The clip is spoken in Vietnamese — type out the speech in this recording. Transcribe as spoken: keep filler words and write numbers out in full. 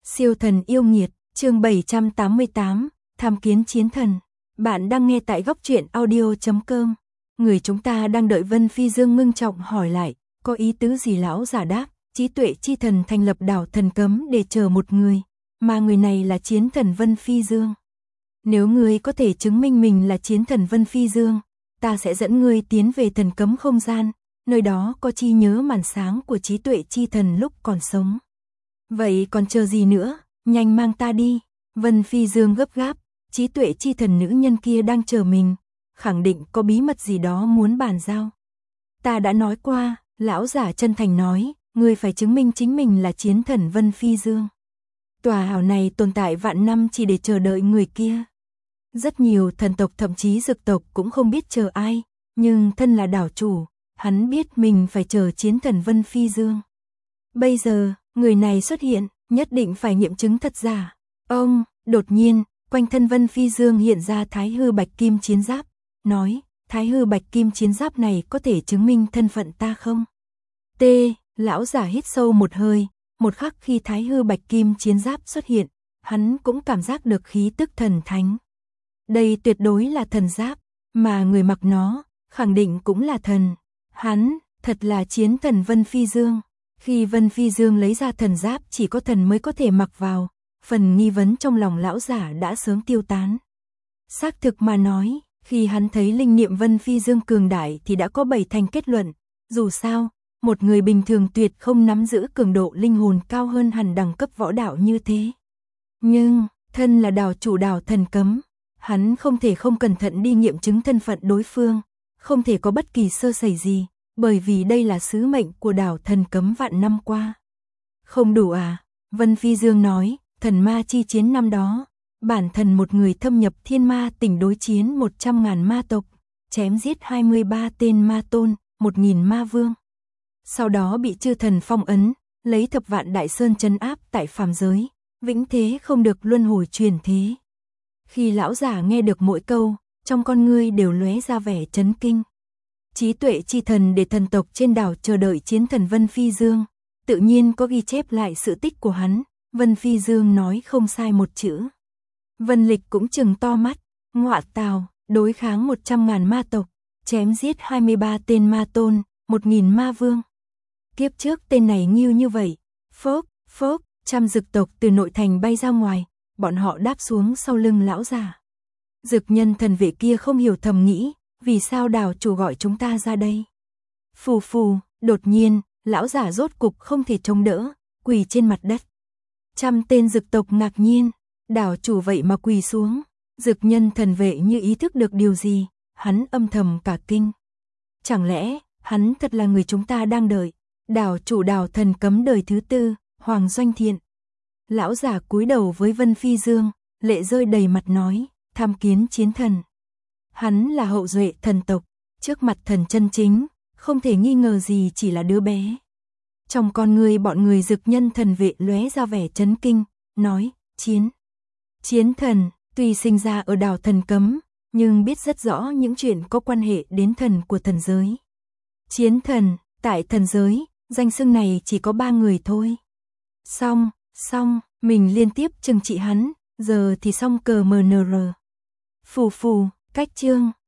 Siêu thần yêu nghiệt, chương bảy trăm tám mươi tám, tham kiến chiến thần. Bạn đang nghe tại góc truyện audio chấm com. Người chúng ta đang đợi Vân Phi Dương ngưng trọng hỏi lại, có ý tứ gì? Lão giả đáp, trí tuệ chi thần thành lập đảo thần cấm để chờ một người, mà người này là chiến thần Vân Phi Dương. Nếu ngươi có thể chứng minh mình là chiến thần Vân Phi Dương, ta sẽ dẫn ngươi tiến về thần cấm không gian, nơi đó có chi nhớ màn sáng của trí tuệ chi thần lúc còn sống. Vậy còn chờ gì nữa, nhanh mang ta đi. Vân Phi Dương gấp gáp, trí tuệ chi thần nữ nhân kia đang chờ mình, khẳng định có bí mật gì đó muốn bàn giao. Ta đã nói qua, lão giả chân thành nói, ngươi phải chứng minh chính mình là chiến thần Vân Phi Dương. Tòa hào này tồn tại vạn năm chỉ để chờ đợi người kia. Rất nhiều thần tộc thậm chí dực tộc cũng không biết chờ ai, nhưng thân là đảo chủ, hắn biết mình phải chờ chiến thần Vân Phi Dương. Bây giờ, người này xuất hiện, nhất định phải nghiệm chứng thật giả. Ông, đột nhiên, quanh thân Vân Phi Dương hiện ra thái hư bạch kim chiến giáp, nói, thái hư bạch kim chiến giáp này có thể chứng minh thân phận ta không? T, lão giả hít sâu một hơi, một khắc khi thái hư bạch kim chiến giáp xuất hiện, hắn cũng cảm giác được khí tức thần thánh. Đây tuyệt đối là thần giáp, mà người mặc nó, khẳng định cũng là thần. Hắn, thật là chiến thần Vân Phi Dương. Khi Vân Phi Dương lấy ra thần giáp chỉ có thần mới có thể mặc vào, phần nghi vấn trong lòng lão giả đã sớm tiêu tán. Xác thực mà nói, khi hắn thấy linh niệm Vân Phi Dương cường đại thì đã có bảy thành kết luận, dù sao, một người bình thường tuyệt không nắm giữ cường độ linh hồn cao hơn hẳn đẳng cấp võ đạo như thế. Nhưng, thân là đảo chủ đảo thần cấm, hắn không thể không cẩn thận đi nghiệm chứng thân phận đối phương, không thể có bất kỳ sơ sẩy gì, bởi vì đây là sứ mệnh của đảo thần cấm vạn năm qua. Không đủ à? Vân Phi Dương nói, thần ma chi chiến năm đó, bản thần một người thâm nhập thiên ma tỉnh đối chiến một trăm ngàn ma tộc, chém giết hai mươi ba tên ma tôn, một nghìn ma vương. Sau đó bị chư thần phong ấn, lấy thập vạn đại sơn trấn áp tại phàm giới, vĩnh thế không được luân hồi truyền thế. Khi lão giả nghe được mỗi câu, trong con ngươi đều lóe ra vẻ chấn kinh. Trí tuệ chi thần để thần tộc trên đảo chờ đợi chiến thần Vân Phi Dương, tự nhiên có ghi chép lại sự tích của hắn, Vân Phi Dương nói không sai một chữ. Vân Lịch cũng trừng to mắt, ngọa tào, đối kháng một trăm ngàn ma tộc, chém giết hai mươi ba tên ma tôn, một nghìn ma vương. Kiếp trước tên này nghiêu như vậy, phốc, phốc, trăm dực tộc từ nội thành bay ra ngoài, bọn họ đáp xuống sau lưng lão già. Dực nhân thần vệ kia không hiểu thầm nghĩ, vì sao đảo chủ gọi chúng ta ra đây? Phù phù, đột nhiên, lão giả rốt cục không thể chống đỡ, quỳ trên mặt đất. Trăm tên dực tộc ngạc nhiên, đảo chủ vậy mà quỳ xuống. Dực nhân thần vệ như ý thức được điều gì, hắn âm thầm cả kinh. Chẳng lẽ, hắn thật là người chúng ta đang đợi, đảo chủ đảo thần cấm đời thứ tư, Hoàng Doanh Thiện. Lão giả cúi đầu với Vân Phi Dương, lệ rơi đầy mặt nói, tham kiến chiến thần. Hắn là hậu duệ thần tộc, trước mặt thần chân chính, không thể nghi ngờ gì chỉ là đứa bé. Trong con người bọn người dực nhân thần vệ lóe ra vẻ chấn kinh, nói, chiến. Chiến thần, tuy sinh ra ở đảo thần cấm, nhưng biết rất rõ những chuyện có quan hệ đến thần của thần giới. Chiến thần, tại thần giới, danh xưng này chỉ có ba người thôi. Xong, xong, mình liên tiếp trừng trị hắn, giờ thì xong cờ mờ nờ rờ. Phù phù, cách chương.